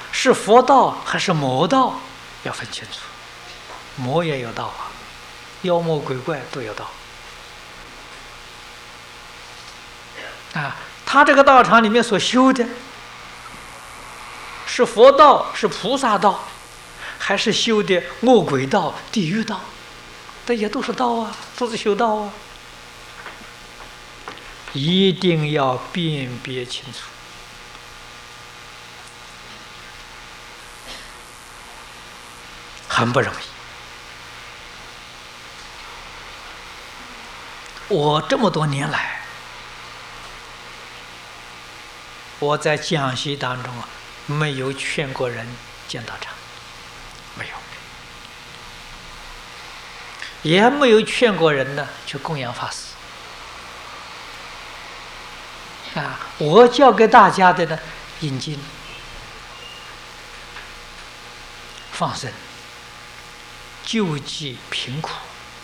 是佛道还是魔道，要分清楚。魔也有道啊，妖魔鬼怪都有道啊。他这个道场里面所修的，是佛道，是菩萨道，还是修的恶鬼道、地狱道？这也都是道啊，都是修道啊。一定要辨别清楚。很不容易。我这么多年来，我在讲习当中没有劝过人建道场，没有，也没有劝过人呢去供养法师。我教给大家的呢，引经、放生、救济贫苦。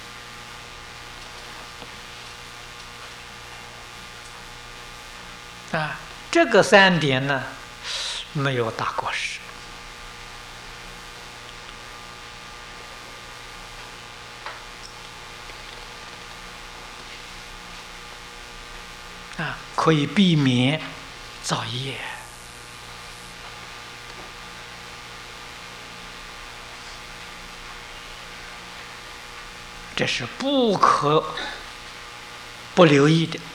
这个3点呢，没有大过失。可以避免造业。这是不可不留意的。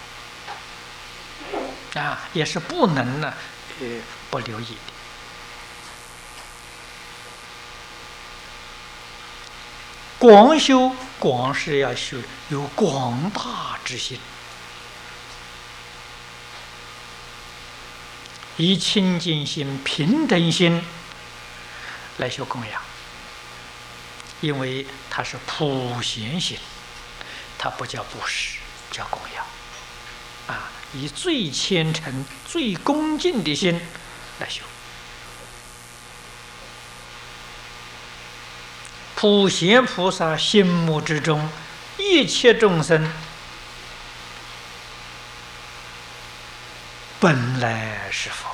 也是不能呢，不留意的。广修，广是要修有广大之心，以清净心、平等心来修供养，因为它是普贤心，它不叫布施，叫供养。以最虔诚、最恭敬的心来修。普贤菩萨心目之中，一切众生本来是佛。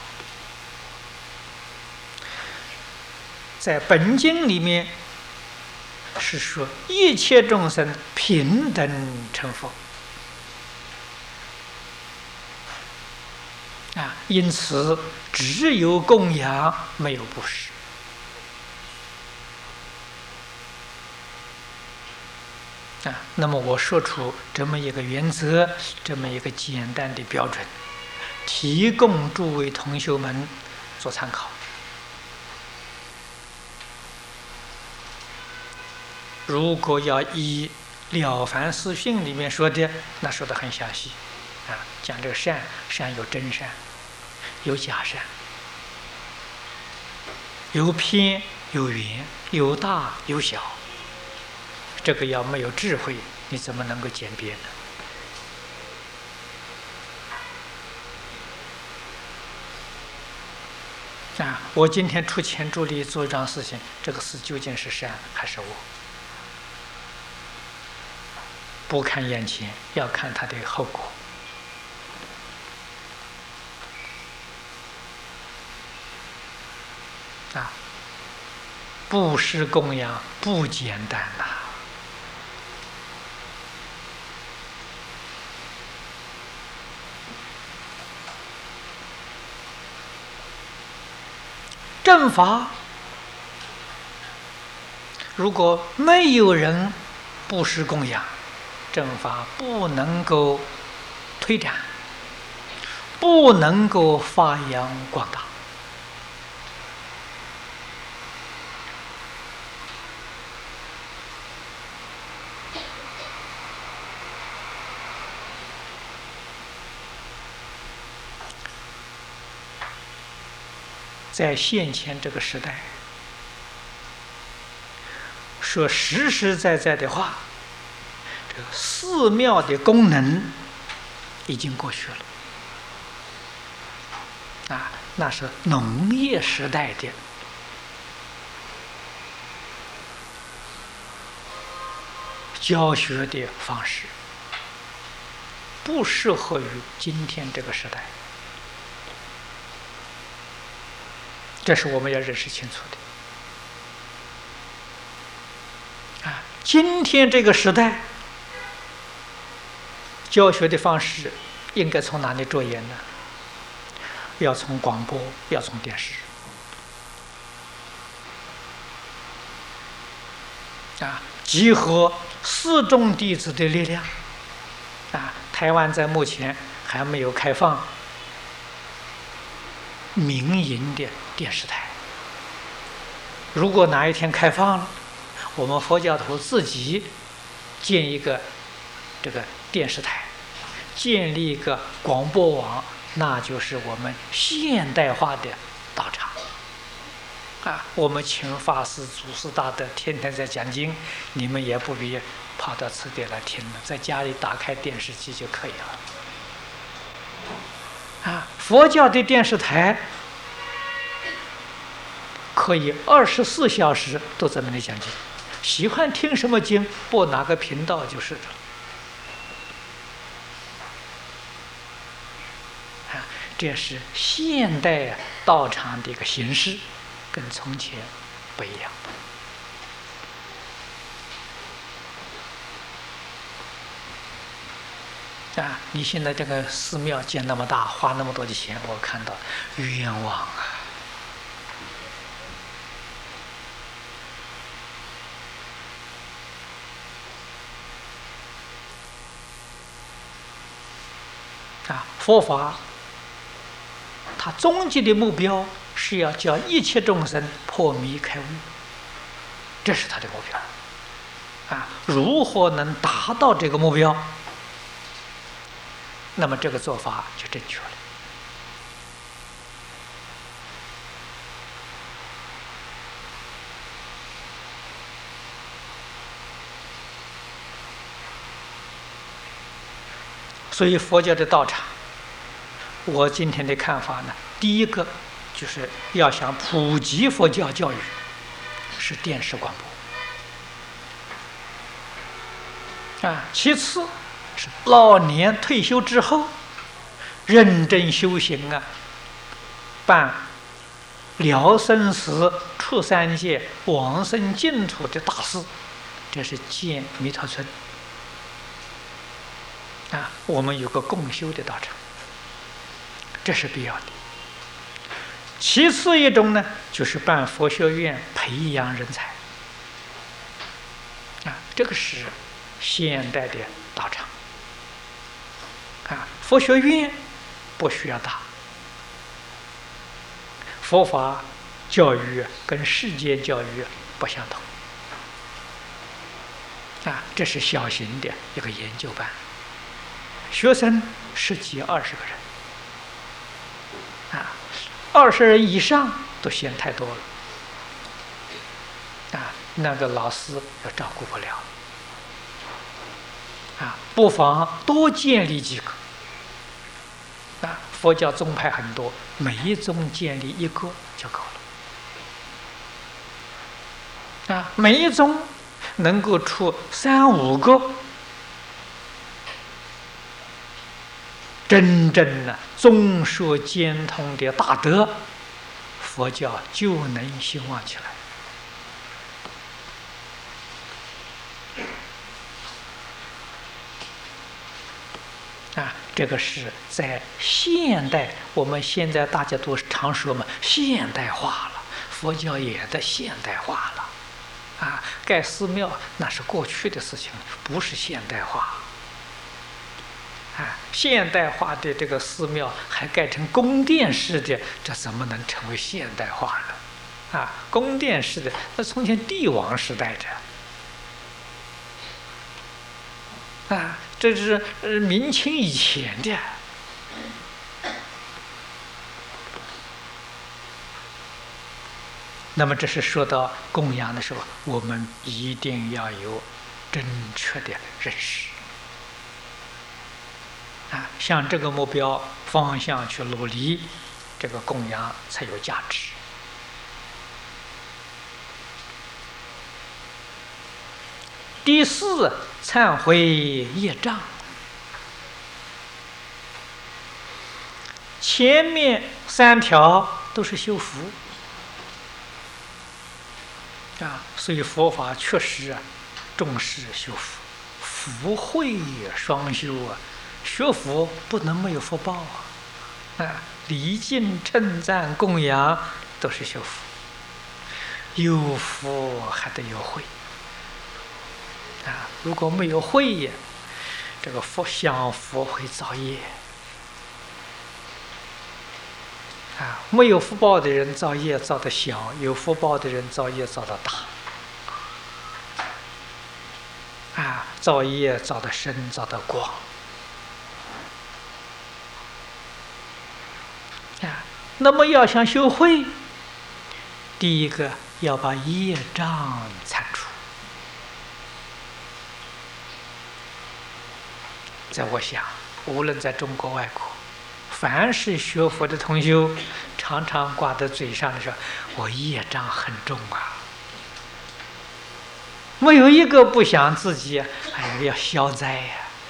在本经里面是说，一切众生平等成佛。因此只有供养，没有布施。那么我说出这么一个原则，这么一个简单的标准，提供诸位同学们做参考。如果要依《了凡四训》里面说的，那说得很详细。讲这个善，善有真善，有假善，有偏有圆，有大有小。这个要没有智慧，你怎么能够鉴别呢？我今天出钱出力做一桩事情，这个事究竟是善还是恶？不看眼前，要看它的后果。布施供养不简单呐。正法，如果没有人布施供养，正法不能够推展，不能够发扬光大。在现前这个时代，说实实在在的话，这个寺庙的功能已经过去了。那是农业时代的教学的方式，不适合于今天这个时代。 这是我们要认识清楚的。今天这个时代，教学的方式应该从哪里着眼呢？要从广播，要从电视。集合四众弟子的力量。台湾在目前还没有开放民营的电视台。如果哪一天开放了，我们佛教徒自己建一个这个电视台，建立一个广播网，那就是我们现代化的道场。我们请法师、祖师大德天天在讲经，你们也不必跑到此地来听了，在家里打开电视机就可以了。佛教的电视台可以24小时都在那里讲经，喜欢听什么经，播哪个频道就是了。这是现代道场的一个形式，跟从前不一样。你现在这个寺庙建那么大，花那么多的钱，我看到冤枉佛法它终极的目标是要叫一切众生破迷开悟，这是它的目标。如何能达到这个目标？那么这个做法就正确了。所以佛教的道场，我今天的看法呢，第一个就是要想普及佛教教育，是电视广播。其次是老年退休之后认真修行办了生死、出三界、往生净土的大事，这是建弥陀村。我们有个共修的道场，这是必要的。其次一种呢，就是办佛学院培养人才。这个是现代的道场。佛学院不需要大，佛法教育跟世界教育不相同。这是小型的一个研究班，学生10几20个人，20人以上都嫌太多了，那个老师要照顾不了，不妨多建立几个。佛教宗派很多，每一宗建立一个就够了。每一宗能够出3、5个真正的众说兼通的大德，佛教就能兴旺起来。这个是在现代，我们现在大家都常说嘛，现代化了，佛教也在现代化了。盖寺庙那是过去的事情，不是现代化。现代化的这个寺庙还盖成宫殿式的，这怎么能成为现代化呢？宫殿式的，那从前帝王时代的。这是明清以前的。那么这是说到供养的时候，我们一定要有正确的认识。向这个目标方向去努力，这个供养才有价值。第4，忏悔业障。前面3条都是修福， 所以佛法确实重视修福，福慧双修学佛不能没有福报礼敬称赞供养都是修福，有福还得有慧如果没有慧这个佛想佛会造业没有福报的人造业造得小，有福报的人造业造得大造业造得深，造得广那么要想修慧，第一个要把业障铲除。在我想，无论在中国外国，凡是学佛的同修，常常挂在嘴上的说：“我业障很重没有一个不想自己要消灾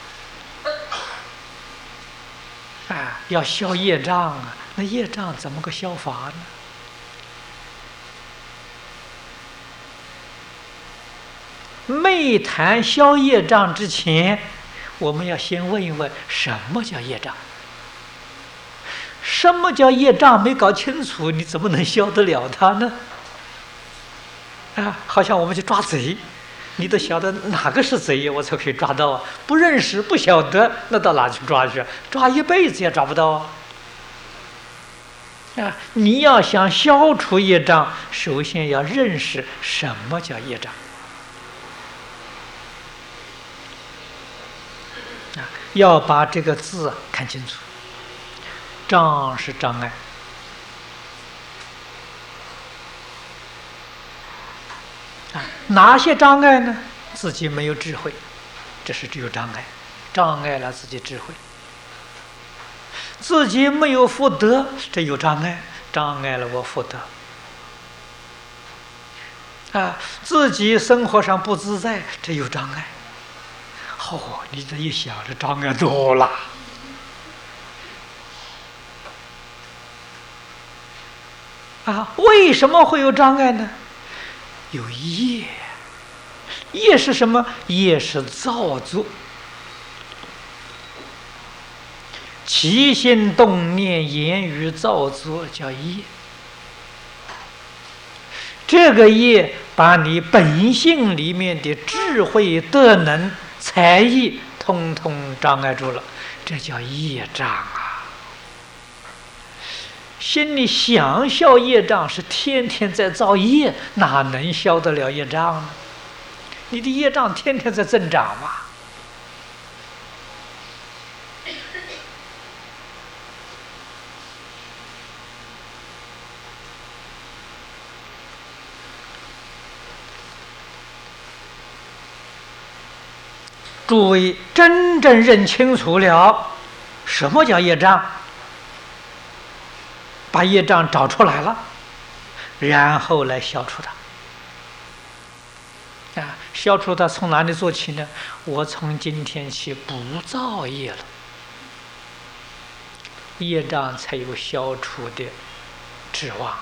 要消业障那业障怎么个消法呢？没谈消业障之前，我们要先问一问什么叫业障？什么叫业障？没搞清楚，你怎么能消得了它呢？好像我们去抓贼，你都晓得哪个是贼，我才可以抓到不认识不晓得，那到哪去抓去？抓一辈子也抓不到你要想消除业障，首先要认识什么叫业障要把这个字看清楚。障是障碍哪些障碍呢？自己没有智慧，这是只有障碍，障碍了自己智慧。自己没有福德，这有障碍，障碍了我福德自己生活上不自在，这有障碍你这一想，这障碍多了为什么会有障碍呢？有业，业是什么？业是造作，起心动念言语造作叫业。这个业把你本性里面的智慧德能才艺通通障碍住了，这叫业障心里想消业障，是天天在造业，哪能消得了业障呢？你的业障天天在增长嘛。诸位真正认清楚了什么叫业障，把业障找出来了，然后来消除它消除它从哪里做起呢？我从今天起不造业了，业障才有消除的指望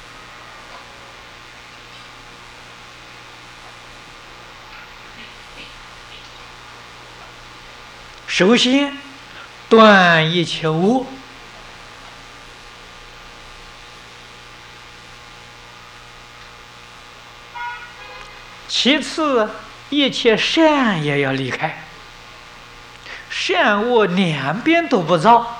首先断一切恶，其次一切善也要离开，善恶两边都不造，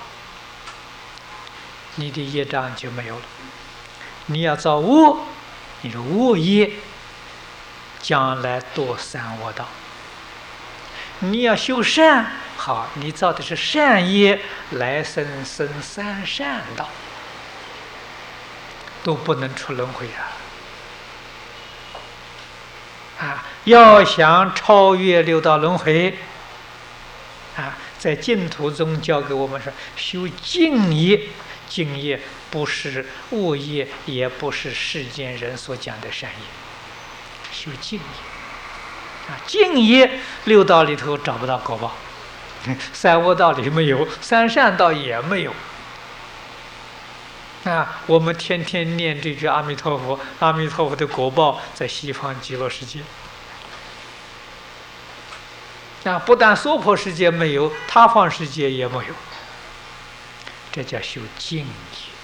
你的业障就没有了。你要造恶，你的恶业将来堕三恶道；你要修善，好，你造的是善业，来生生三善道，都不能出轮回要想超越六道轮回在净土中教给我们说，修净业。净业不是恶业，也不是世间人所讲的善业，修净业净业六道里头找不到果报，三恶道里没有，三善道也没有我们天天念这句阿弥陀佛，阿弥陀佛的果报在西方极乐世界。不但娑婆世界没有，他方世界也没有。这叫修净业。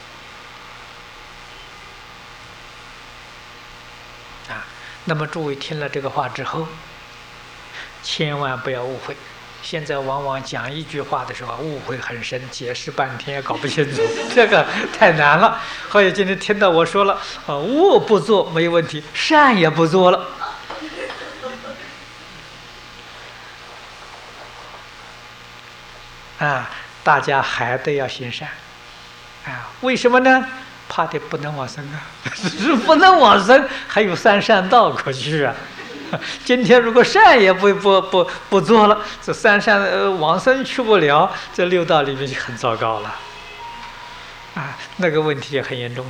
那么诸位听了这个话之后，千万不要误会。现在往往讲一句话的时候，误会很深，解释半天也搞不清楚，这个太难了。所以今天听到我说了，恶不做没问题，善也不做了。大家还得要行善。为什么呢？怕的不能往生不能往生，还有三善道可去啊。今天如果善也不做了，这三善往生去不了，这六道里面就很糟糕了。那个问题也很严重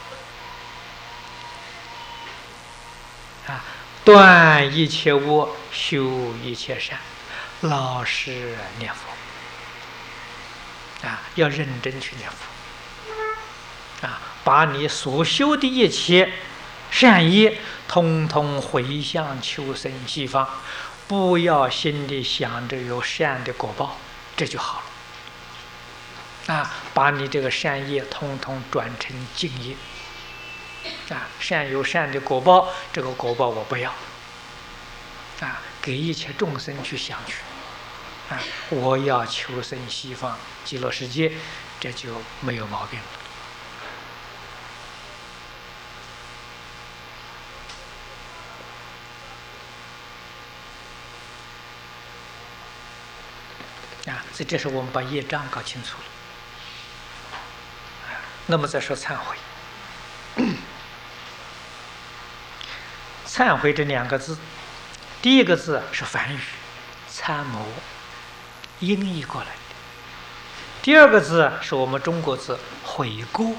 了。断一切恶，修一切善，老实念佛。要认真去念佛。把你所修的一切善业通通回向求生西方，不要心里想着有善的果报，这就好了。把你这个善业通通转成净业。善有善的果报，这个果报我不要。给一切众生去想去。我要求生西方极乐世界，这就没有毛病了。所以这是我们把业障搞清楚了。那么再说忏悔。忏悔这两个字，第一个字是梵语参谋，音译过来的。第二个字是我们中国字悔过。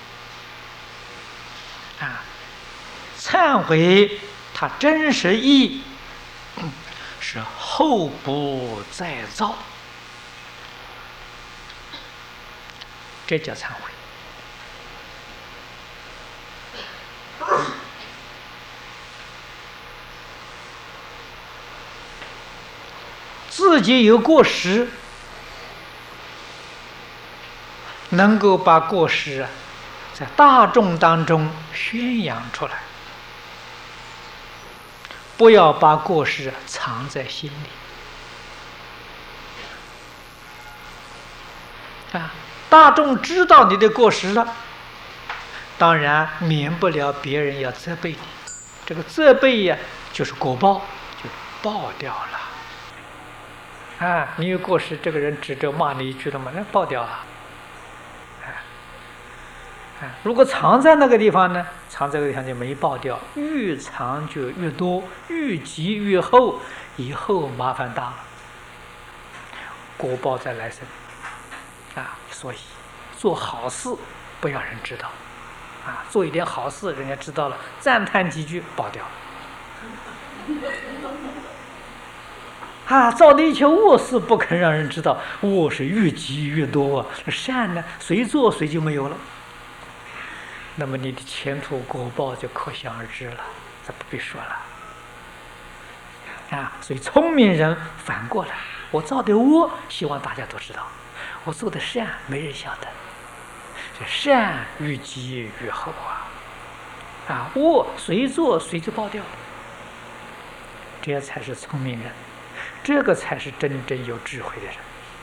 忏悔它真实意是后不再造，这叫忏悔。自己有过失，能够把过失在大众当中宣扬出来，不要把过失藏在心里。大众知道你的过失了，当然免不了别人要责备你，这个责备呀，就是果报，就报掉了。你有过失，这个人指着骂你一句了嘛，那报掉了。如果藏在那个地方呢，藏在那个地方就没报掉，越藏就越多，越积越厚，以后麻烦大了，果报再来生。所以做好事不要人知道。做一点好事，人家知道了，赞叹几句，报掉了。造的一切恶事不肯让人知道，恶是越积越多善呢，谁做谁就没有了。那么你的前途果报就可想而知了，这不必说了。所以聪明人反过来，我造的恶希望大家都知道，我做的善没人晓得，这善越积越厚恶谁做谁就报掉，这才是聪明人，这个才是真正有智慧的人。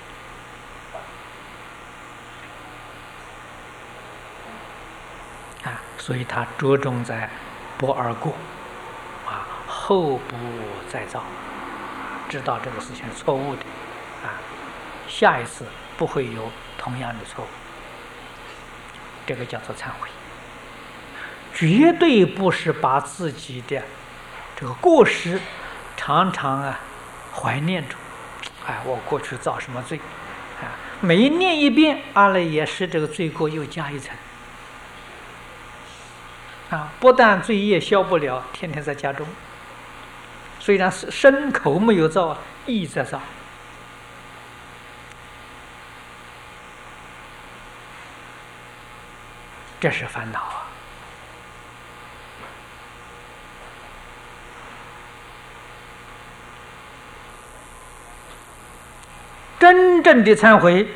所以他着重在不二过，后不再造，知道这个事情是错误的，下一次不会有同样的错误，这个叫做忏悔。绝对不是把自己的这个过失常常怀念着，我过去造什么罪，每念一遍，阿赖耶识这个罪过又加一层。不但罪业消不了，天天在家中，虽然身口没有造，意在造。 这是烦恼啊！真正的忏悔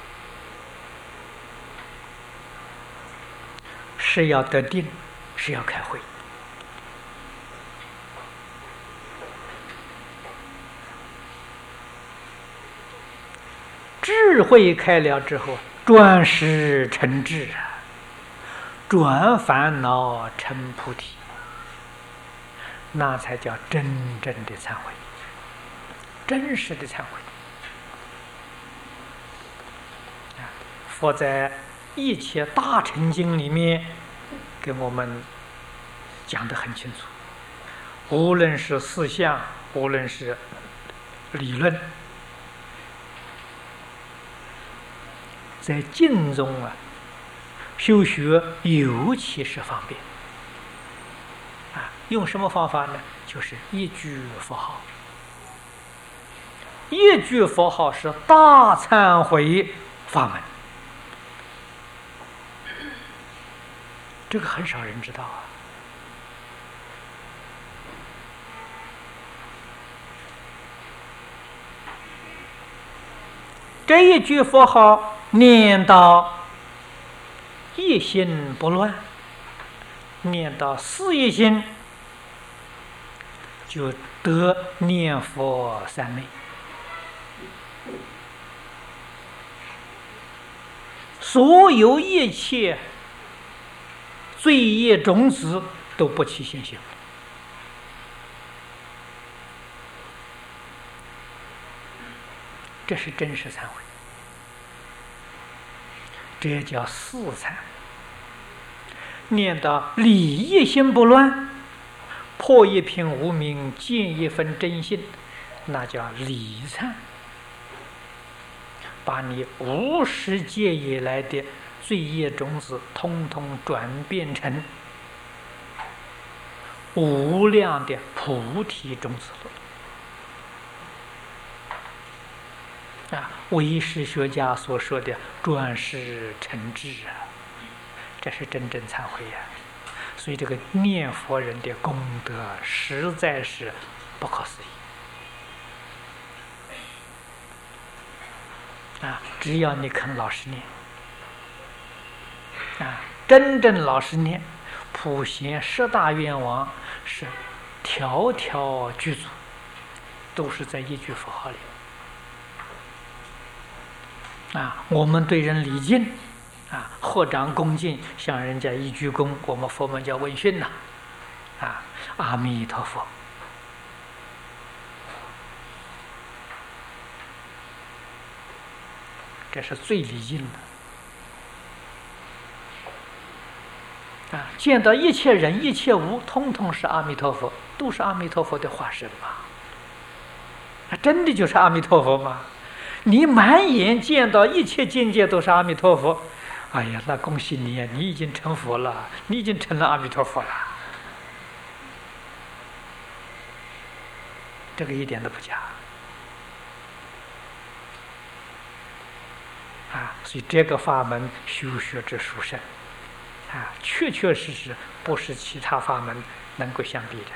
是要得定，是要开慧。智慧开了之后，转识成智啊，转烦恼成菩提，那才叫真正的忏悔，真实的忏悔。佛在《一切大乘经》里面给我们讲得很清楚，无论是思想，无论是理论，在经中啊，修学尤其是方便啊。用什么方法呢？就是一句佛号。一句佛号是大忏悔法门，这个很少人知道啊。这一句佛号念到一心不乱，念到四一心，就得念佛三昧。所有一切罪业种子都不起现行，这是真实忏悔，这也叫四忏。念到理一心不乱，破一品无明，见一分真心，那叫理忏，把你无始劫以来的罪业种子通通转变成无量的菩提种子了啊！唯识学家所说的转识成智啊，这是真正忏悔呀！所以这个念佛人的功德实在是不可思议啊！只要你肯老实念啊，真正老实念，普贤十大愿望是条条具足，都是在一句佛号里啊。我们对人礼敬啊，合掌恭敬，向人家一鞠躬，我们佛门叫问讯呐，啊，阿弥陀佛。这是最礼敬的啊！见到一切人、一切物，通通是阿弥陀佛，都是阿弥陀佛的化身嘛。真的就是阿弥陀佛吗？你满眼见到一切境界都是阿弥陀佛，哎呀，那恭喜你呀，你已经成佛了，你已经成了阿弥陀佛了。这个一点都不假啊！所以这个法门修学之殊胜啊，确确实实不是其他法门能够相比的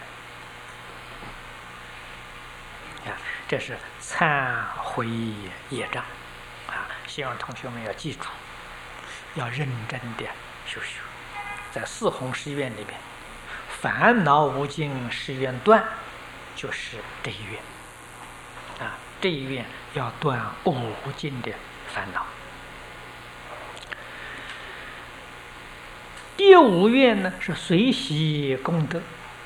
啊！这是忏悔业障啊！希望同学们要记住，要认真的修学。在四弘誓愿里面，烦恼无尽誓愿断，就是这一愿啊！这一愿要断无尽的烦恼。第五愿呢是随喜功德，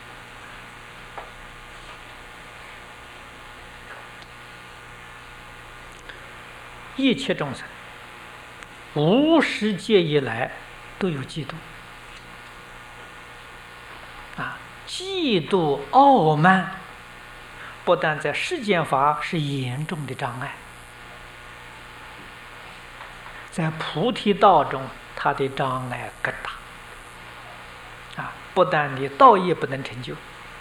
一切众生无始劫以来都有嫉妒啊，嫉妒傲慢不但在世间法是严重的障碍，在菩提道中它的障碍更大啊！不但你道业不能成就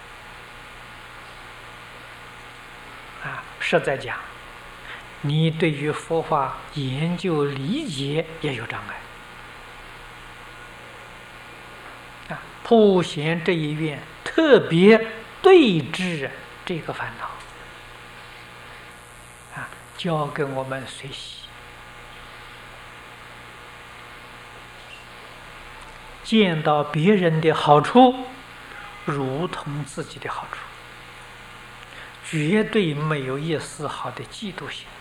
啊，实在讲，你对于佛法研究理解也有障碍普贤这一愿特别对治这个烦恼，教给我们随喜，见到别人的好处，如同自己的好处，绝对没有一丝毫的嫉妒心。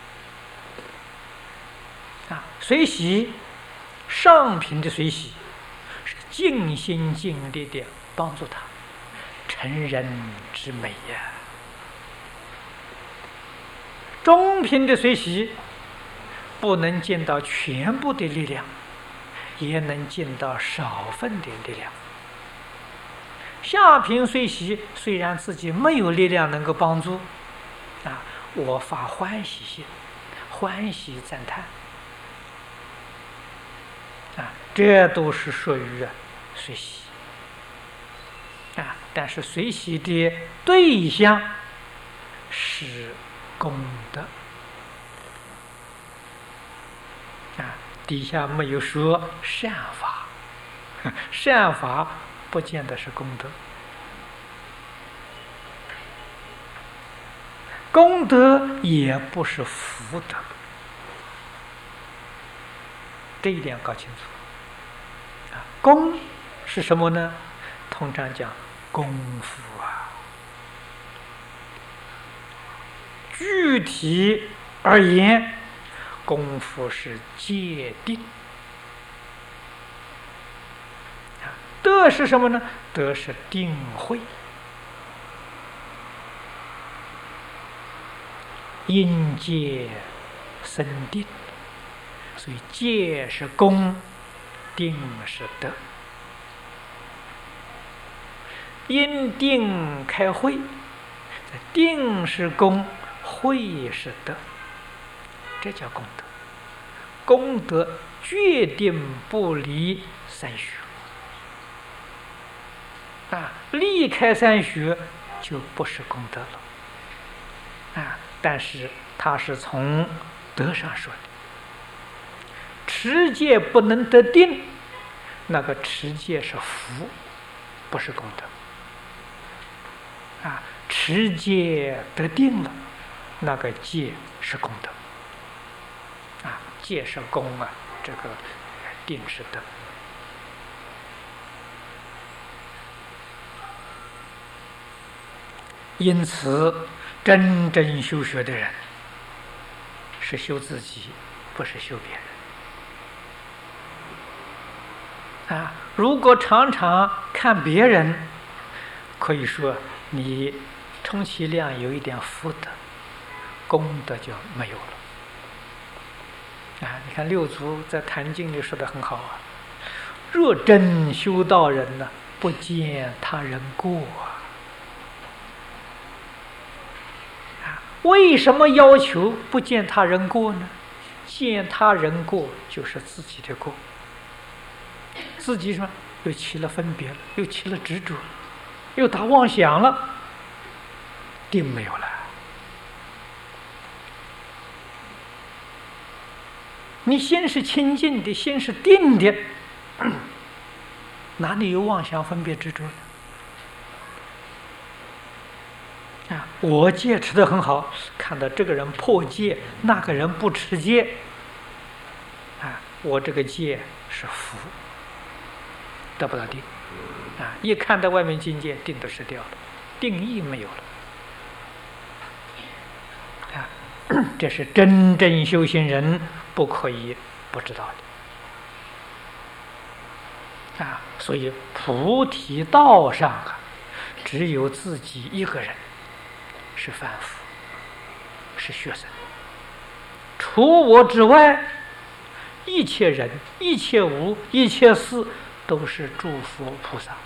随喜，上品的随喜是尽心尽力的帮助他成人之美呀。中品的随喜不能见到全部的力量，也能见到少分的力量。下品随喜虽然自己没有力量能够帮助，我发欢喜心，欢喜赞叹，这都是属于随喜但是随喜的对象是功德底下没有说善法，善法不见得是功德，功德也不是福德，这一点搞清楚。功是什么呢？通常讲功夫具体而言，功夫是戒定。德是什么呢？德是定慧。因戒生定，所以戒是功，定是德。因定开慧，定是功，慧是德，这叫功德。功德决定不离三学离开三学就不是功德了但是它是从德上说的，持戒不能得定，那个持戒是福，不是功德持戒得定了，那个戒是功德戒是功这个定是德。因此真正修学的人是修自己，不是修别人如果常常看别人，可以说你充其量有一点福德，功德就没有了你看六祖在《坛经》里说的很好若真修道人呢，不见他人过为什么要求不见他人过呢？见他人过就是自己的过，自己说又起了分别了，又起了执着，又打妄想了，定没有了。你心是清净的，心是定的，哪里有妄想分别执着呢？我戒持得很好，看到这个人破戒，那个人不持戒我这个戒是福，得不到定一看到外面境界，定都失掉了，定义没有了这是真正修行人不可以不知道的所以菩提道上只有自己一个人是凡夫，是学生，除我之外，一切人、一切物、一切事都是诸佛菩萨，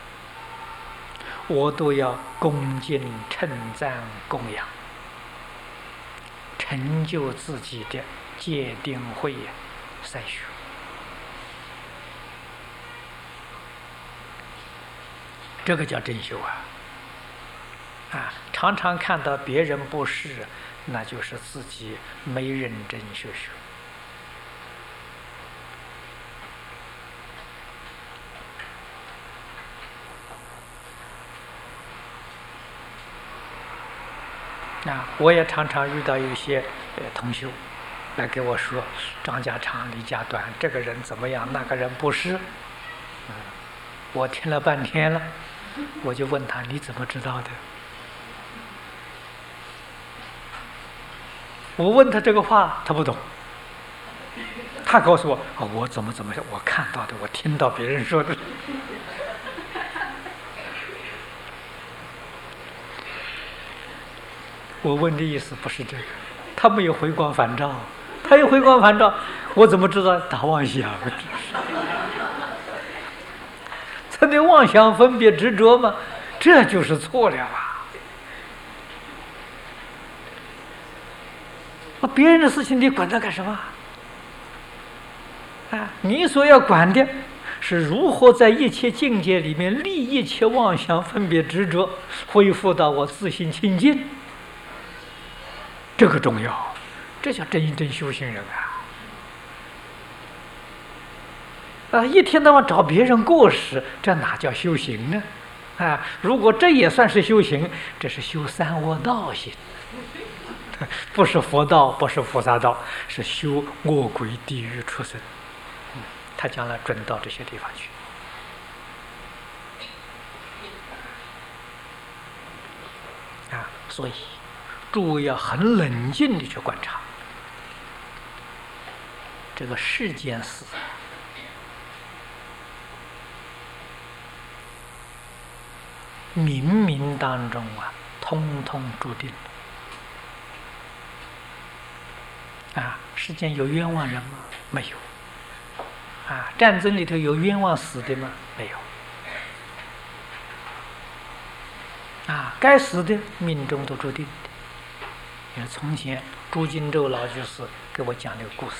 我都要恭敬称赞供养，成就自己的戒定慧三学。这个叫真修常常看到别人不是，那就是自己没认真修学。 我也常常遇到一些同修来给我说，张家长李家短，这个人怎么样，那个人不是。我听了半天了，我就问他，你怎么知道的？我问他这个话，他不懂。他告诉我，我怎么我看到的，我听到别人说的。我问的意思不是这个，他没有回光返照，他有回光返照，我怎么知道他妄想？他对妄想分别执着嘛，这就是错了啊！别人的事情你管他干什么？你所要管的是如何在一切境界里面立一切妄想分别执着，恢复到我自性清净。这个重要，这叫真正修行人一天到晚找别人过失，这哪叫修行呢？如果这也算是修行，这是修三恶道行，不是佛道，不是菩萨道，是修恶鬼、地狱、畜生。他将来准到这些地方去。所以诸位要很冷静地去观察这个世间事，冥冥当中通通注定。世间有冤枉人吗？没有。战争里头有冤枉死的吗？没有。该死的命中都注定的。因为从前朱金洲老居士给我讲这个故事，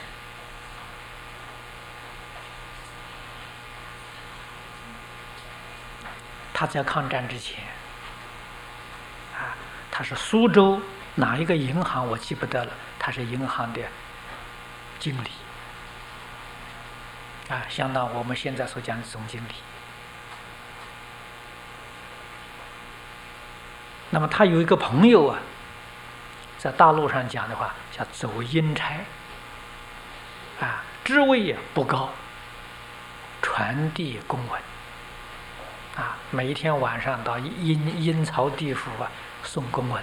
他在抗战之前，他是苏州哪一个银行我记不得了，他是银行的经理，相当我们现在所讲的总经理。那么他有一个朋友在大陆上讲的话叫走阴差，职位也不高，传递公文，每一天晚上到阴曹地府送公文，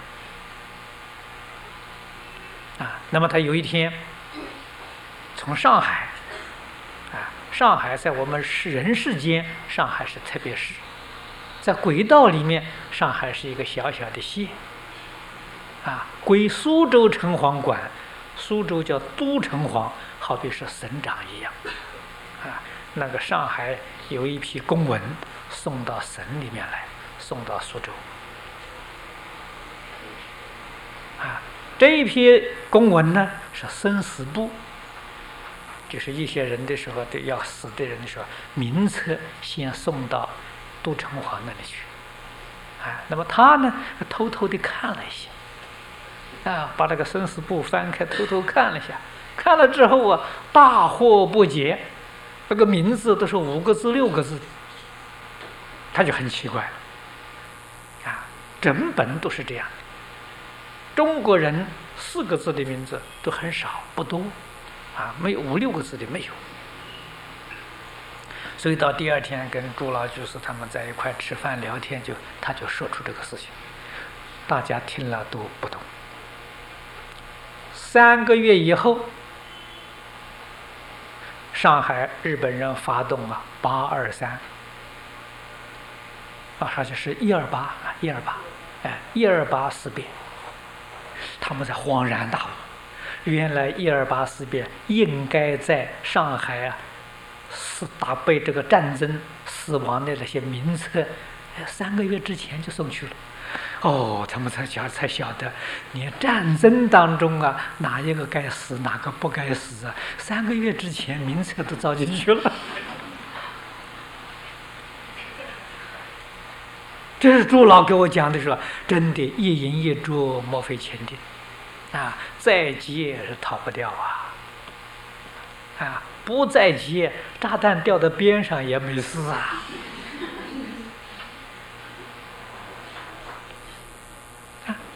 那么他有一天从上海，上海在我们人世间，上海是特别市，在轨道里面，上海是一个小小的县，归苏州城隍管，苏州叫都城隍，好比是省长一样，那个上海有一批公文送到省里面来，送到苏州，这一批公文呢是生死簿，就是一些人的时候，要死的人的时候，名册先送到都城隍那里去，那么他呢偷偷地看了一下，把这个生死簿翻开，偷偷看了一下，看了之后大惑不解，这个名字都是5个字6个字，他就很奇怪了，整本都是这样的。中国人4个字的名字都很少，不多，没有5、6个字的没有。所以到第二天跟朱老居士他们在一块吃饭聊天，他就说出这个事情，大家听了都不懂。3个月以后，上海日本人发动823，好像是128事变，他们才恍然大悟，原来128事变应该在上海被这个战争死亡的那些名册3个月之前就送去了。他们才晓得，连战争当中哪一个该死，哪个不该死3个月之前名册都照进去了。这是朱老给我讲的，说真的，一饮一啄，莫非前定，再急是逃不掉不再急，炸弹掉到边上也没事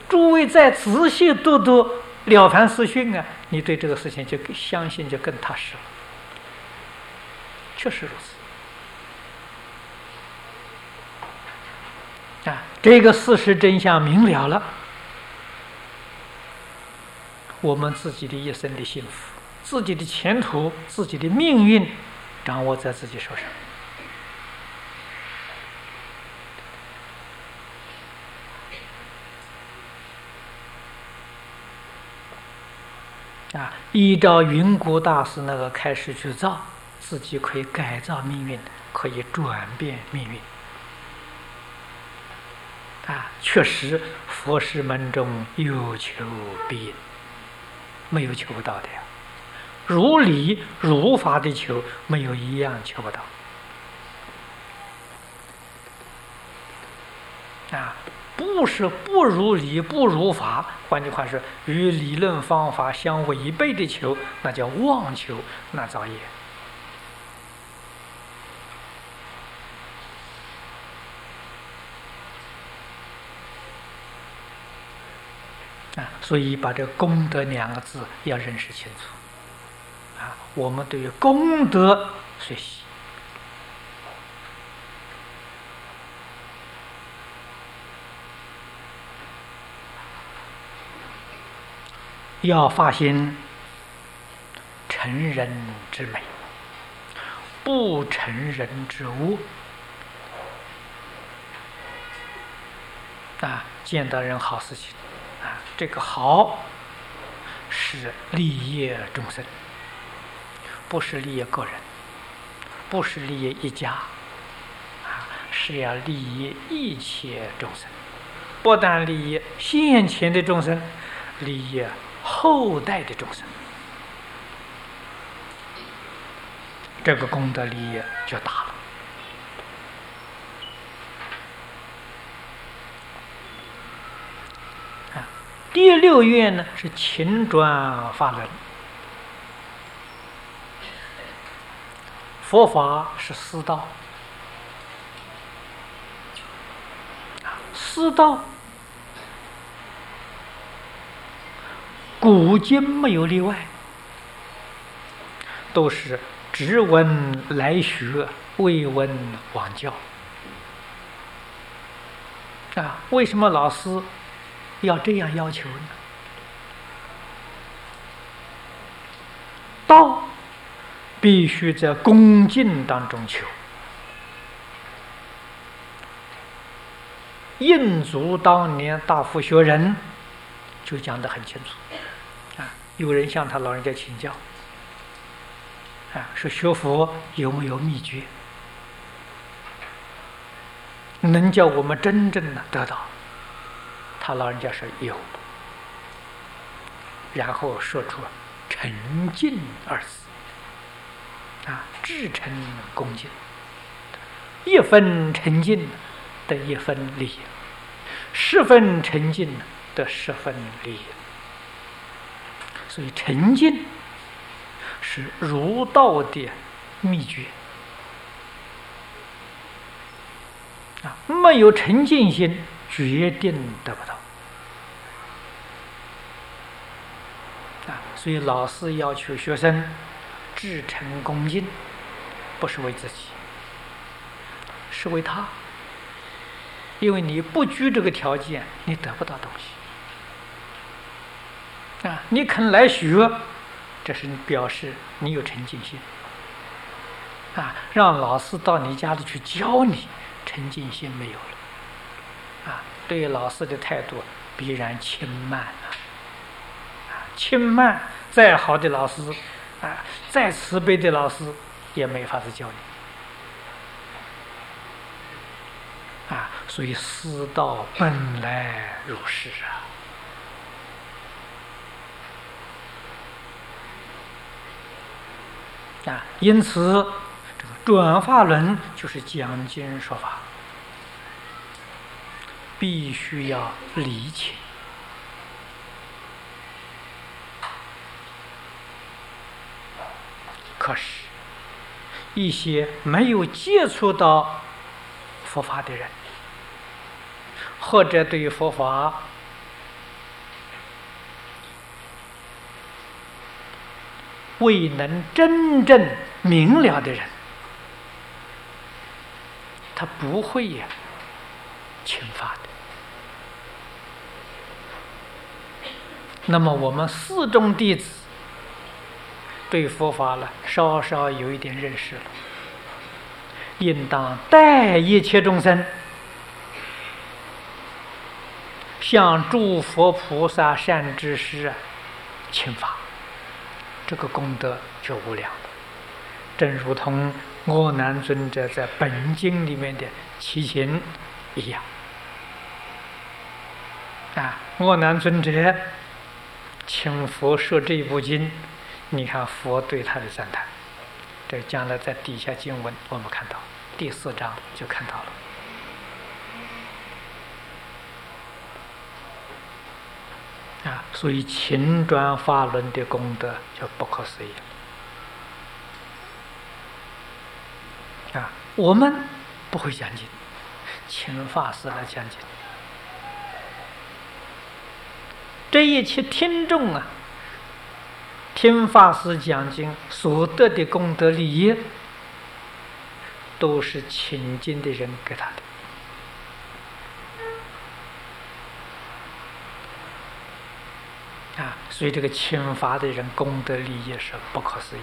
诸位再仔细读读《了凡四训》啊，你对这个事情就相信就更踏实了。确实如此啊！这个事实真相明了了，我们自己的一生的幸福、自己的前途、自己的命运，掌握在自己手上。依照云谷大师那个开始去造，自己可以改造命运，可以转变命运。确实，佛事门中有求必应，没有求不到的呀。如理如法的求，没有一样求不到。不是不如理不如法，换句话说，与理论方法相违背的求，那叫妄求，那造业。所以把这个功德两个字要认识清楚。我们对于功德学习，要发心成人之美，不成人之恶。见到人好事情，这个好是利益众生，不是利益个人，不是利益一家，是要利益一切众生，不但利益现前的众生，利益后代的众生，这个功德利益就大了。第六愿呢是勤转法轮。佛法是师道，师道古今没有例外，都是只闻来学，未闻往教。为什么老师要这样要求呢？道必须在恭敬当中求。印祖当年大佛学人就讲得很清楚。有人向他老人家请教，说学佛有没有秘诀，能叫我们真正的得到？他老人家说有，然后说出沉静二字，至诚恭敬，一分沉静得一分利益，10分沉静得10分利益。所以沉静是儒道的秘诀。没有沉静心，决定得不到。所以老师要求学生至诚恭敬，不是为自己，是为他。因为你不具这个条件，你得不到东西。你肯来学，这是表示你有诚敬心。让老师到你家里去教你，诚敬心没有了。对老师的态度必然轻慢轻慢，再好的老师再慈悲的老师也没法子教你。所以师道本来如是因此这个转法轮就是讲经说法，必须要理清。可是一些没有接触到佛法的人，或者对佛法未能真正明了的人，他不会轻发的。那么我们四众弟子对佛法了稍稍有一点认识了，应当代一切众生向诸佛菩萨善知识请法，这个功德就无量了。正如同阿难尊者在本经里面的祈请一样阿难尊者请佛说这部经，你看佛对他的赞叹，这将来在底下经文我们看到第4章就看到了所以勤转法轮的功德就不可思议我们不会讲经，请法师来讲经，这一切听众听法师讲经所得的功德利益，都是请经的人给他的所以这个请法的人功德利益是不可思议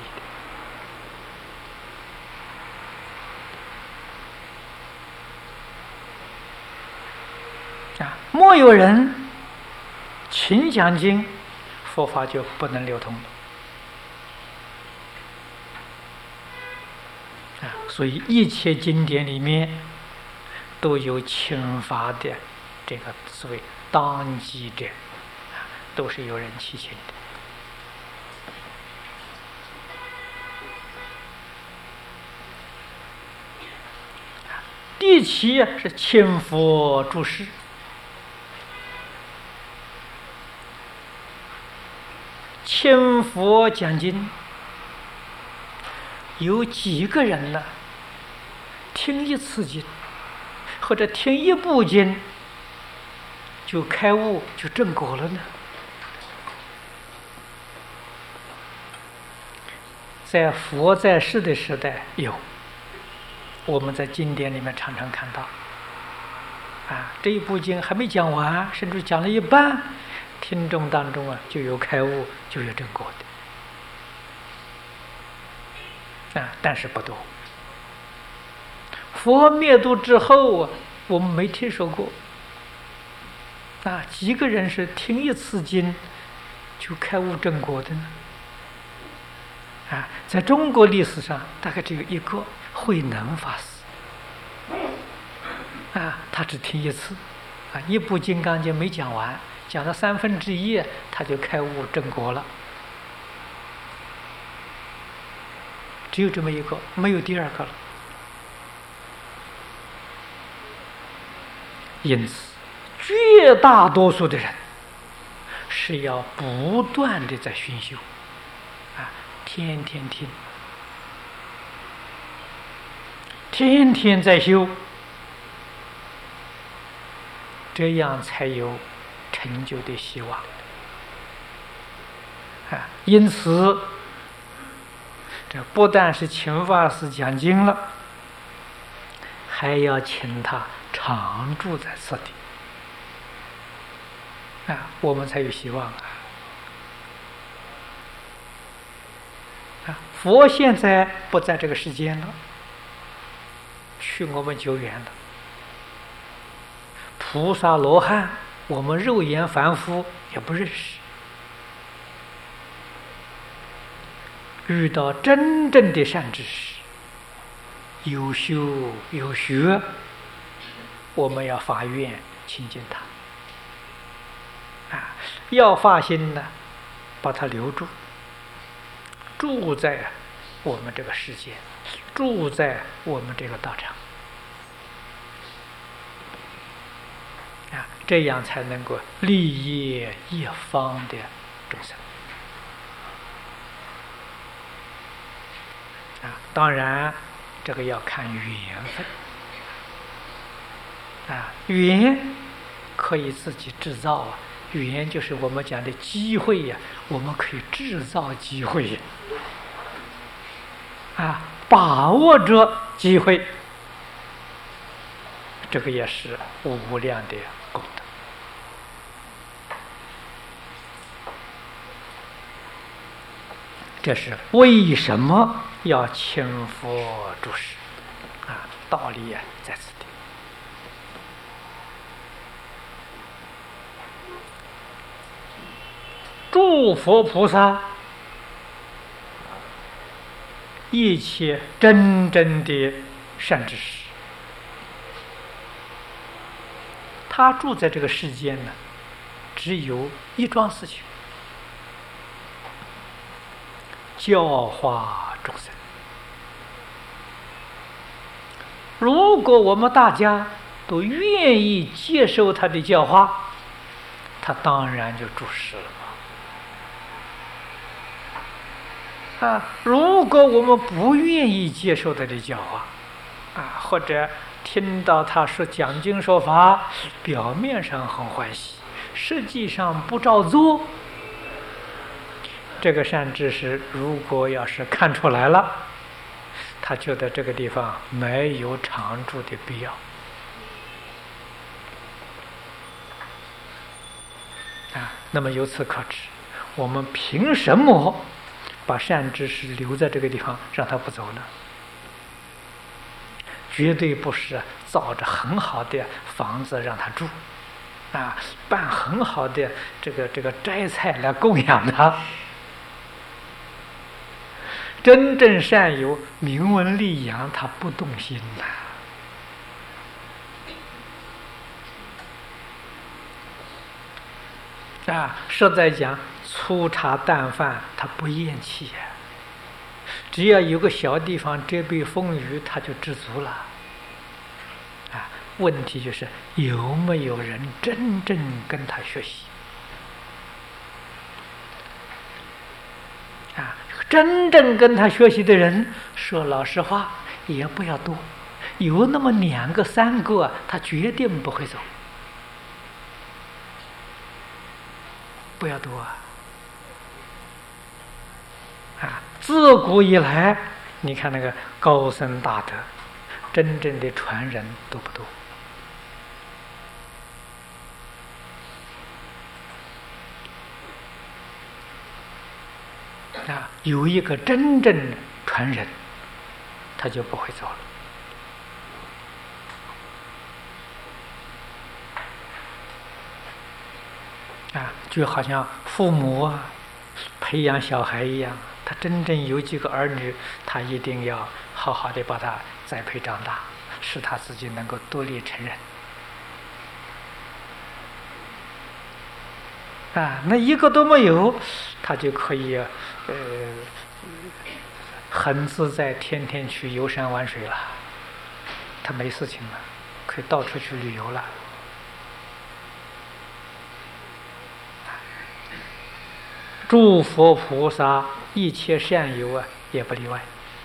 的莫有人请讲经，佛法就不能流通了所以一切经典里面都有请法的这个所谓当机者都是有人祈请的第七是请佛住世，请佛讲经，有几个人呢听一次经或者听一部经就开悟就证果了呢？在佛在世的时代有，我们在经典里面常常看到这一部经还没讲完，甚至讲了一半，听众当中就有开悟就有证果的但是不多。佛灭度之后我们没听说过几个人是听一次经就开悟证果的呢？在中国历史上大概只有一个慧能法师他只听一次一部《金刚经》没讲完，讲了1/3他就开悟证果了，只有这么一个，没有第二个了。因此绝大多数的人是要不断的在熏修天天听，天天在修，这样才有成就的希望因此这不但是请法师讲经了，还要请他常住在此地我们才有希望佛现在不在这个世间了，去我们久远了。菩萨罗汉我们肉眼凡夫也不认识，遇到真正的善知识，有修有学，我们要发愿亲近他要发心呢，把他留住，住在我们这个世界，住在我们这个道场这样才能够利益一方的众生当然这个要看缘分缘可以自己制造缘就是我们讲的机会我们可以制造机会把握着机会，这个也是无量的功德。这是为什么要请佛住世道理在此地。诸佛菩萨一切真正的善知识，他住在这个世间呢，只有一桩事情：教化众生。如果我们大家都愿意接受他的教化，他当然就住世了。如果我们不愿意接受他的教化，或者听到他说讲经说法，表面上很欢喜，实际上不照做，这个善知识如果要是看出来了，他觉得这个地方没有常住的必要。那么由此可知，我们凭什么把善知识留在这个地方，让他不走呢？绝对不是造着很好的房子让他住，办很好的这个斋菜来供养他。真正善有明文利养，他不动心实在讲，粗茶淡饭他不厌弃只要有个小地方遮蔽风雨，他就知足了。问题就是有没有人真正跟他学习？真正跟他学习的人，说老实话也不要多，有那么2个3个，他决定不会走。不要多自古以来，你看那个高僧大德，真正的传人多不多？有一个真正传人，他就不会走了。就好像父母培养小孩一样，他真正有几个儿女，他一定要好好的把他栽培长大，使他自己能够独立成人。那一个都没有，他就可以很自在，天天去游山玩水了，他没事情了，可以到处去旅游了。诸佛菩萨一切善友也不例外。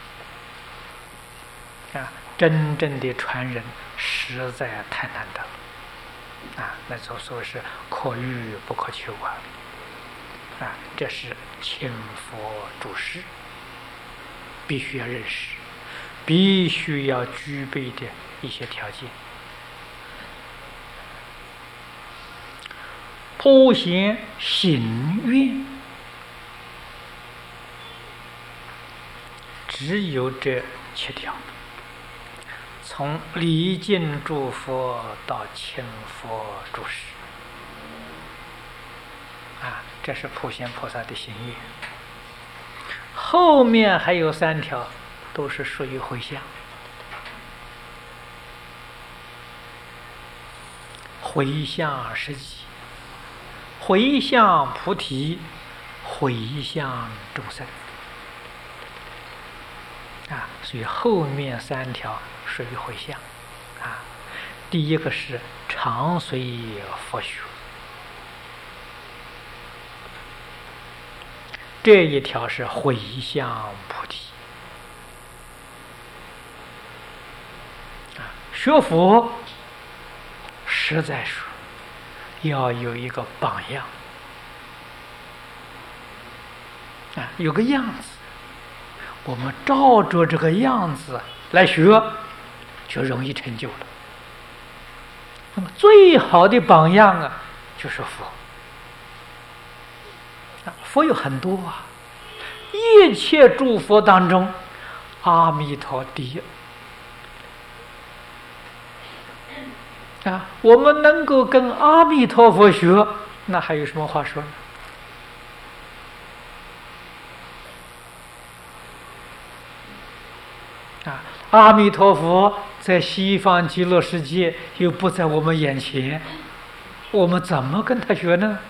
真正的传人实在太难得了。那所谓是可遇不可求这是请佛住世必须要认识，必须要具备的一些条件。普贤行愿，只有这7条，从礼敬诸佛到请佛住世这是普贤菩萨的行愿。后面还有3条都是属于回向。回向实际，回向菩提，回向众生所以后面3条属于回向第一个是常随佛学，这一条是回向菩提学佛实在说要有一个榜样有个样子。 我们照着这个样子来学，就容易成就了。那么最好的榜样啊，就是佛。佛有很多啊，一切诸佛当中，阿弥陀第一。我们能够跟阿弥陀佛学，那还有什么话说呢？阿弥陀佛在西方极乐世界，又不在我们眼前，我们怎么跟他学呢？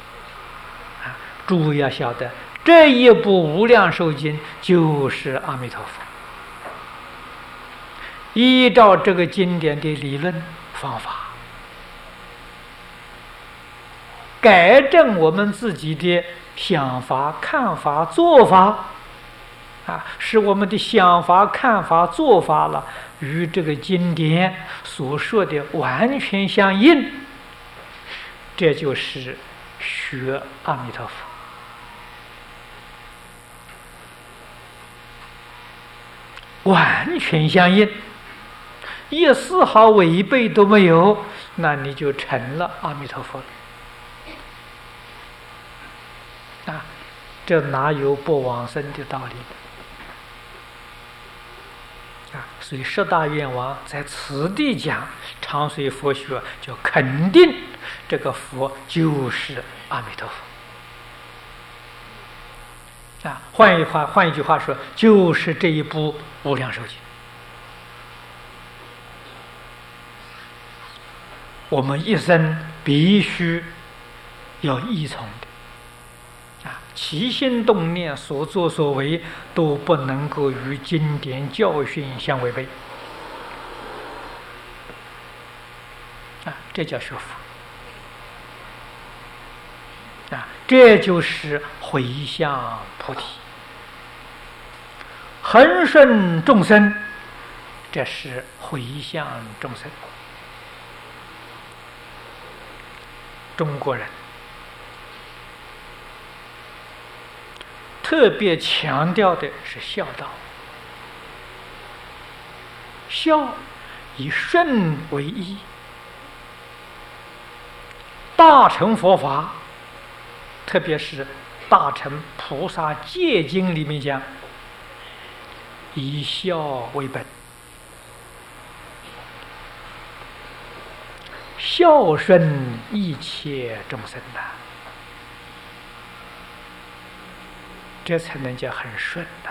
诸位要晓得，这一部《无量寿经》就是阿弥陀佛依照这个经典的理论方法，改正我们自己的想法、看法、做法，使我们的想法、看法、做法了与这个经典所说的完全相应，这就是学阿弥陀佛。完全相应，一丝毫违背都没有，那你就成了阿弥陀佛了。这哪有不往生的道理？所以十大愿王在此地讲长随佛学，就肯定这个佛就是阿弥陀佛。换一句话说，就是这一部《无量寿经》，我们一生必须要依从的。起心动念、所作所为都不能够与经典教训相违背。这叫学佛。这就是回向菩提，恒顺众生，这是回向众生。中国人特别强调的是孝道，孝以顺为依，大乘佛法，特别是大乘菩萨戒经里面讲，以孝为本，孝顺一切众生呐，这才能叫很顺呐。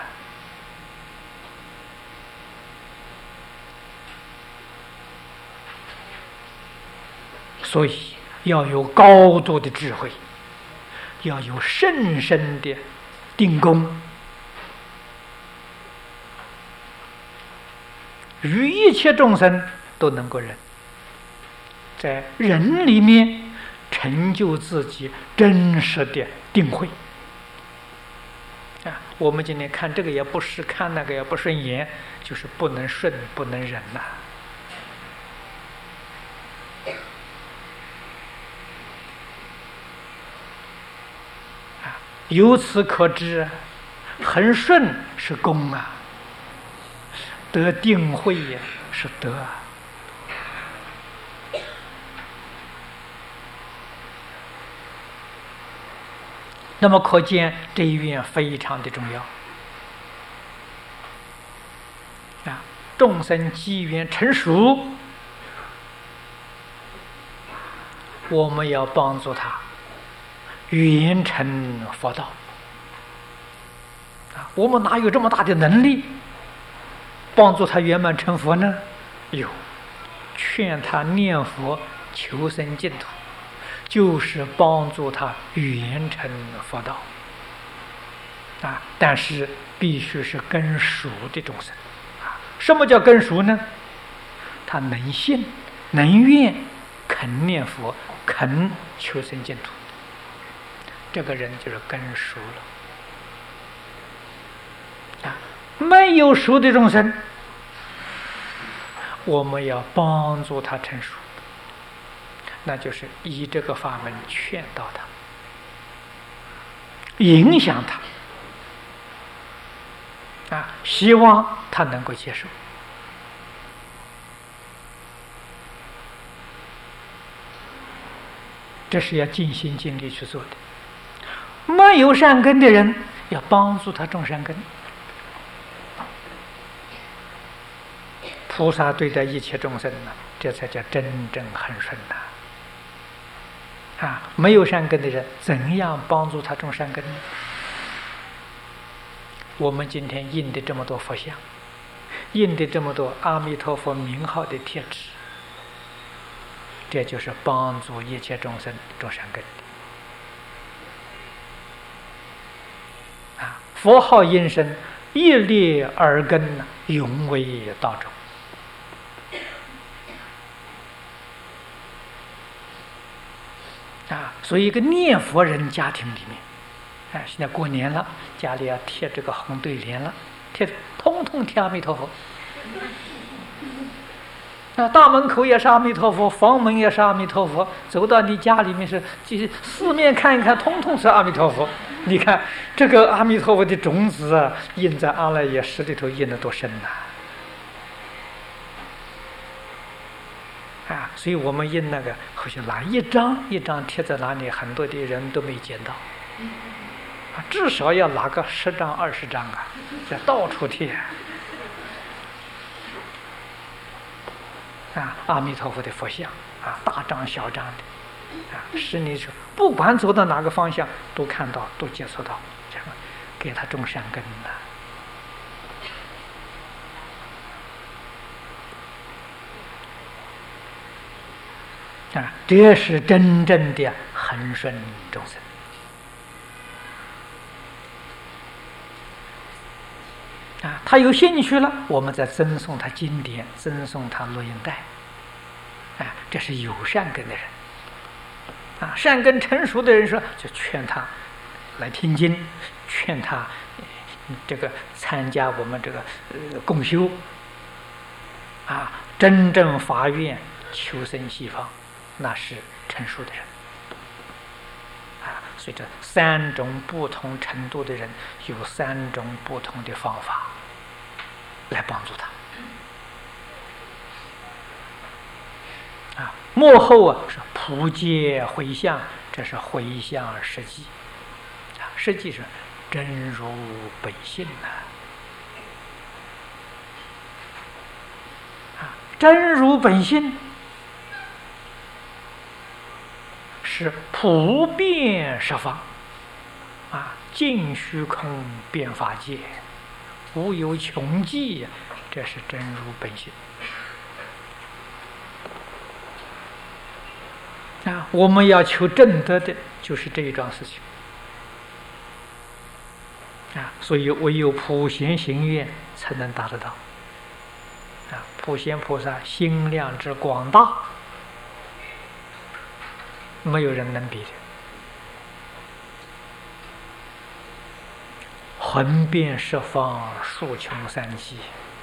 所以要有高度的智慧，要有甚深的定功，与一切众生都能够忍，在人里面成就自己真实的定慧。我们今天看这个也不是，看那个也不顺眼，就是不能顺，不能忍呐。由此可知，恒顺是功啊，得定慧也是德啊。那么可见这一愿非常的重要啊！众生机缘成熟，我们要帮助他圆成佛道啊！我们哪有这么大的能力帮助他圆满成佛呢？有，劝他念佛求生净土，就是帮助他圆成佛道啊！但是必须是根熟的众生啊！什么叫根熟呢？他能信、能愿、肯念佛、肯求生净土，这个人就是根熟了啊！没有熟的众生，我们要帮助他成熟，那就是以这个法门劝导他，影响他希望他能够接受。这是要尽心尽力去做的。没有善根的人，要帮助他种善根。菩萨对待一切众生呢，这才叫真正恒顺呐。没有善根的人，怎样帮助他种善根呢？我们今天印的这么多佛像，印的这么多阿弥陀佛名号的贴纸，这就是帮助一切众生种善根的。佛号音声一粒耳根，永为道种。所以一个念佛人家庭里面，现在过年了，家里要贴这个红对联了，通通贴阿弥陀佛。大门口也是阿弥陀佛，房门也是阿弥陀佛，走到你家里面是，就是四面看一看，通通是阿弥陀佛。你看这个阿弥陀佛的种子印在阿赖耶识里头，印得多深呐！所以我们印那个好像拿一张一张贴在哪里，很多的人都没见到。至少要拿个10张20张这到处贴。阿弥陀佛的佛像大张小张的使你说不管走到哪个方向都看到，都接触到，这样给他种善根了。这是真正的恒顺众生。他有兴趣了，我们再赠送他经典，赠送他录音带。这是有善根的人。善根成熟的人说，就劝他来听经，劝他这个参加我们这个共修。真正发愿求生西方，那是成熟的人。所以这3种不同程度的人，有3种不同的方法来帮助他。幕后是普界回向，这是回向实际。实际是真如本性真如本性是普遍十方尽虚空遍法界，无有穷际，这是真如本性。我们要求正得的就是这一桩事情所以唯有普贤行愿才能达得到普贤菩萨心量之广大，没有人能比的。横遍十方，竖穷三际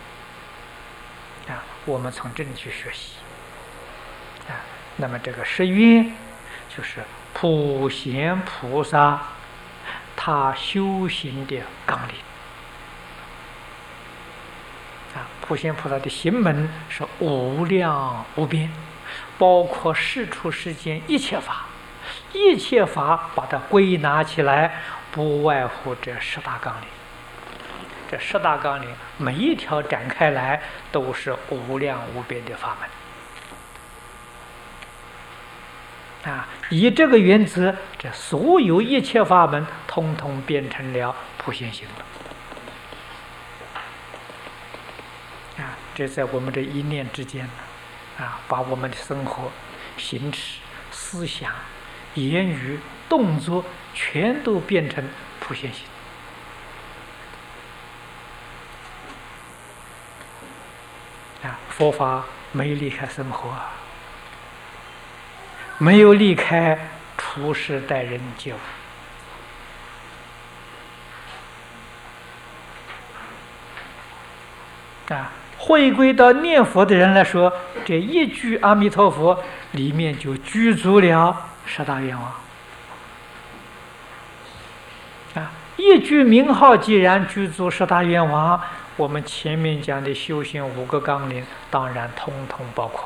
我们从这里去学习那么这个十愿就是普贤菩萨他修行的纲领普贤菩萨的行门是无量无边，包括世出世间一切法，一切法把它归纳起来，不外乎这10大纲领。这10大纲领每一条展开来都是无量无边的法门以这个原则，这所有一切法门通通变成了普贤行了这在我们这一念之间把我们的生活、行持、思想、言语、动作全都变成普贤行佛法没离开生活没有离开处事待人接物回归到念佛的人来说，这一句阿弥陀佛里面就具足了10大愿望一句名号既然具足十大愿望，我们前面讲的修行5个纲领当然通通包括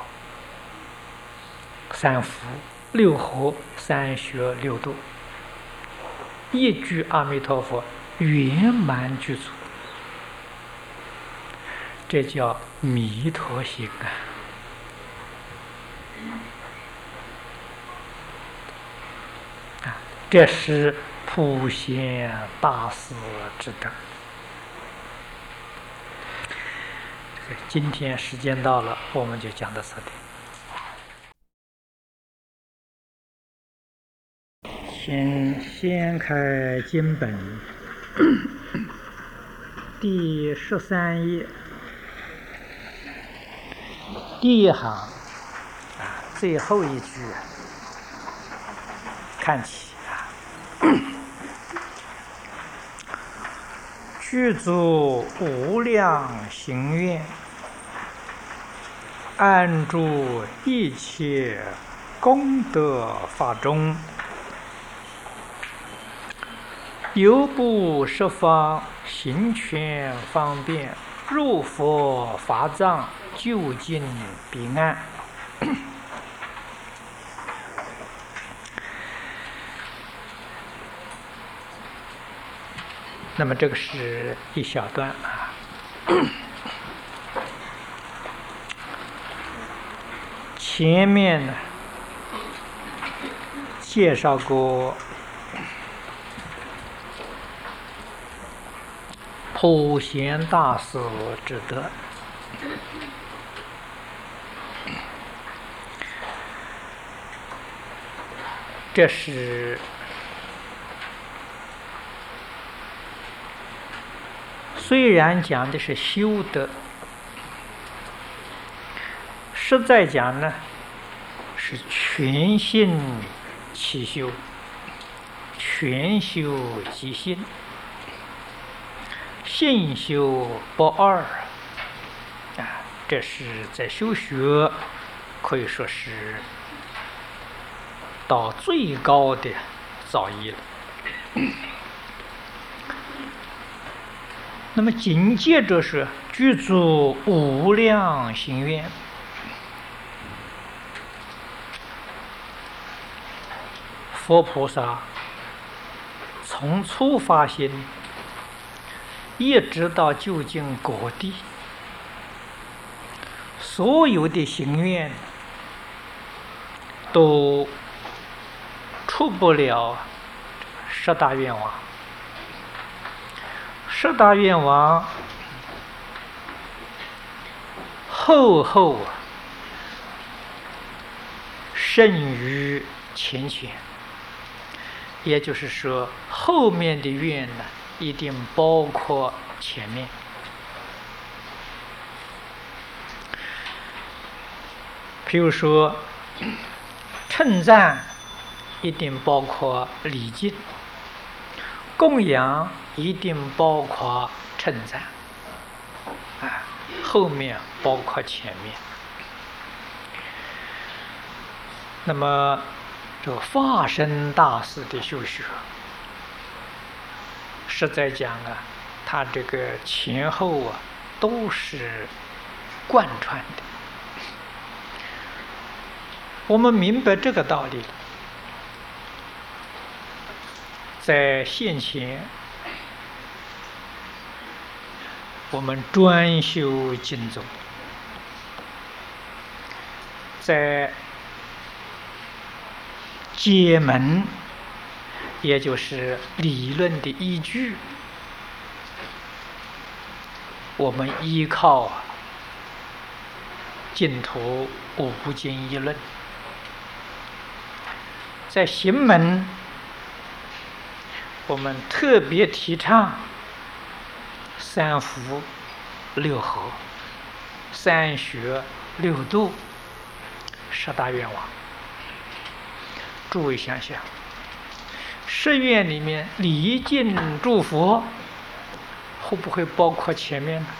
三福、六合、三学、六度，一句阿弥陀佛圆满具足，这叫弥陀行啊！这是普贤大士之德。今天时间到了，我们就讲到这里。先开经本第13页第一行最后一句，看起具足无量行愿，安住一切功德法中，游步十方行权方便，入佛法藏究竟彼岸。那么这个是一小段啊。前面呢介绍过普贤大士之德，这是虽然讲的是修德，实在讲呢是全心起修，全修即心，信修不二这是在修学可以说是到最高的造诣了。那么紧接着是具足无量行愿，佛菩萨从初发心一直到究竟果地，所有的行愿都出不了十大愿望。十大愿望厚胜于前前，也就是说后面的愿呢一定包括前面。譬如说称赞一定包括礼敬，供养一定包括称赞后面包括前面。那么这个法身大士的修学，实在讲他这个前后都是贯穿的。我们明白这个道理了，在现前我们专修经宗，在解门，也就是理论的依据，我们依靠净土五经一论。在行门，我们特别提倡三福六合、三学六度、十大愿望。诸位想想，十愿里面礼敬诸佛，会不会包括前面呢？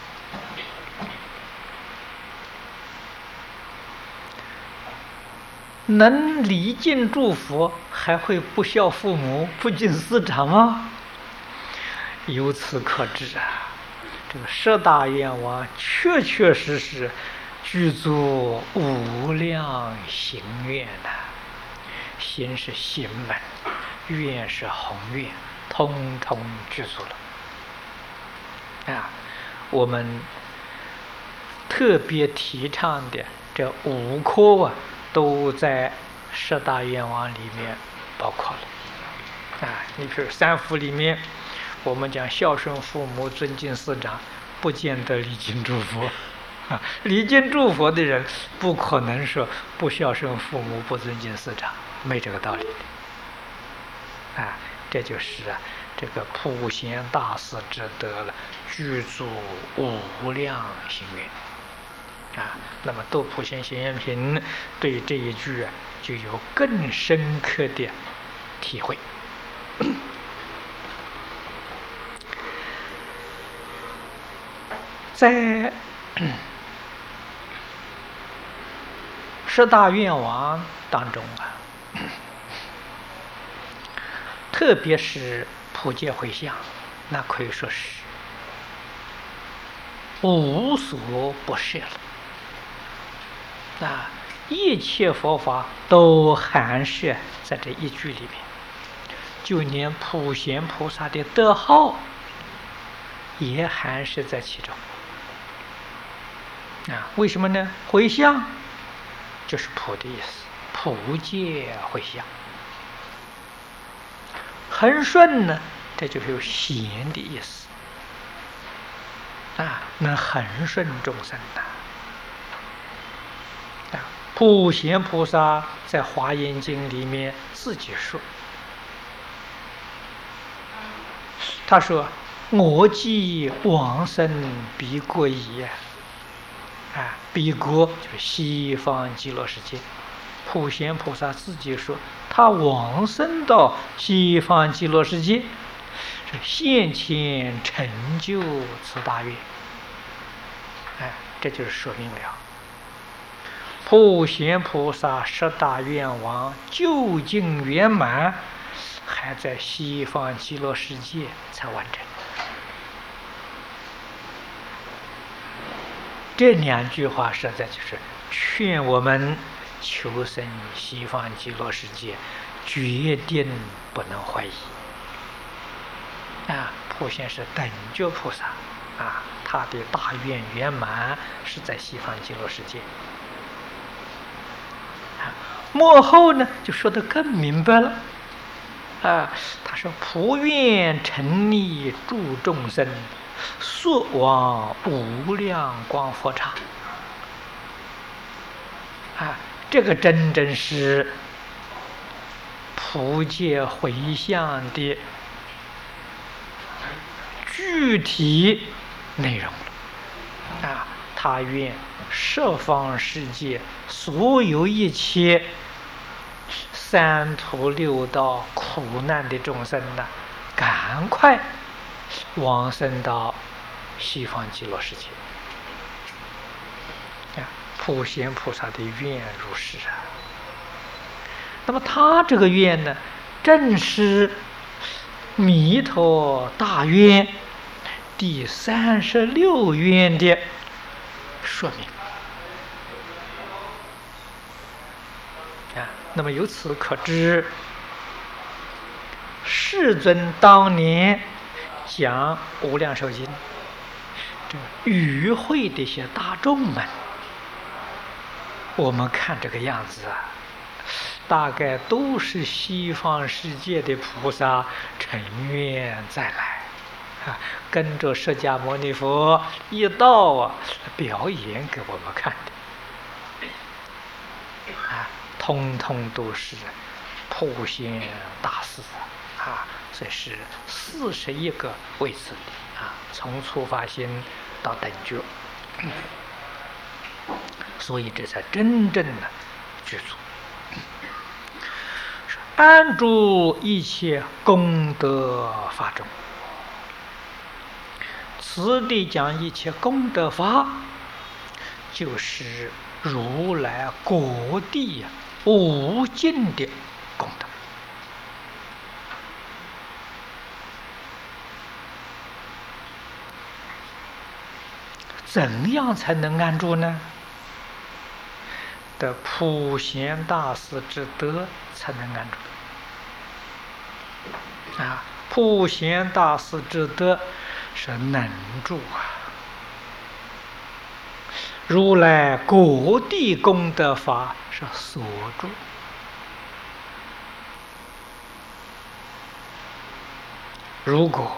能礼敬诸佛，还会不孝父母、不敬师长吗？ 由此可知啊，这个十大愿王确确实实具足无量行愿呐。行是行门，愿是宏愿，通通具足了啊。我们特别提倡的这5科啊，都在十大愿望里面包括了啊。你比如三福里面，我们讲孝顺父母、尊敬师长，不见得礼敬诸佛啊。礼敬诸佛的人，不可能说不孝顺父母、不尊敬师长，没这个道理的啊。这就是啊，这个普贤大士之德了，具足无量行愿啊。那么度普贤行愿品对这一句啊，就有更深刻的体会。在十大愿王当中啊，特别是普界回向，那可以说是无所不涉了啊！一切佛法都含摄在这一句里面，就连普贤菩萨的德号也含摄在其中啊！为什么呢？回向就是普的意思，普界回向。恒顺呢，这就是有贤的意思啊，能恒顺众生的啊。普贤菩萨在《华严经》里面自己说，他说：“我既往生彼国矣。”啊，彼国就是西方极乐世界。普贤菩萨自己说，他往生到西方极乐世界，是现前成就此大愿。哎，这就是说明了普贤菩萨十大愿望究竟圆满，还在西方极乐世界才完成。这2句话实在就是劝我们求生西方极乐世界，决定不能怀疑啊！普贤是等觉菩萨啊，他的大愿圆满是在西方极乐世界啊。末后呢，就说得更明白了啊，他说：“普愿成立诸众生，速往无量光佛刹。”啊，这个真正是普界回向的具体内容了啊！他愿十方世界所有一切三途六道苦难的众生呢，赶快往生到西方极乐世界。普贤菩萨的愿如是啊。那么他这个愿呢，正是弥陀大愿第36愿的说明啊。那么由此可知，世尊当年讲《无量寿经》，这与会的一些大众们，我们看这个样子啊，大概都是西方世界的菩萨成愿再来啊，跟着释迦牟尼佛一道啊表演给我们看的啊，通通都是普贤大士啊，这是41个位次的啊，从初发心到等觉。所以这才真正的具足，安住一切功德法中。此地讲一切功德法，就是如来果地无尽的功德怎样才能安住呢？得普贤大士之德才能安住。普贤大士之德是能住啊。如来各地功德法是所住。如果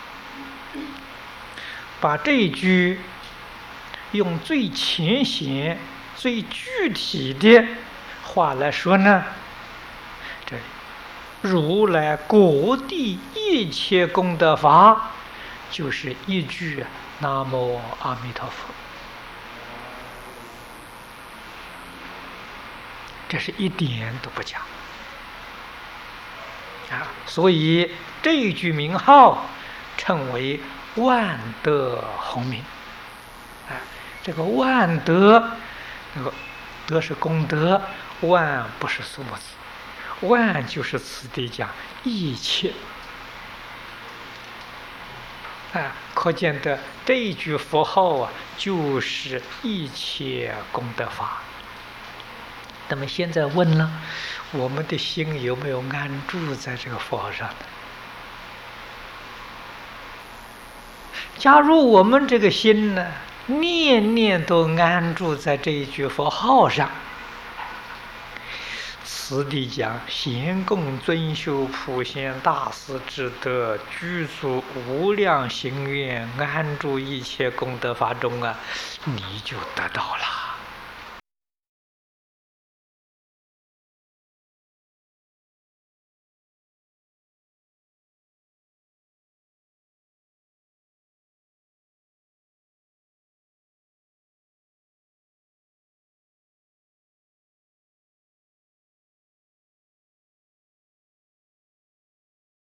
把这一句用最浅显、最具体的话来说呢，这如来各地一切功德法，就是一句南无阿弥陀佛。这是一点都不假所以这一句名号称为万德洪名。这个万德，那个德是功德，万不是数目字，万就是此地讲一切。可见的这一句佛号就是一切功德法。那么现在问了，我们的心有没有安住在这个佛号上呢？假如我们这个心呢，念念都安住在这一句佛号上，此地讲贤供尊修普贤大士之德，具足无量行愿，安住一切功德法中你就得到了。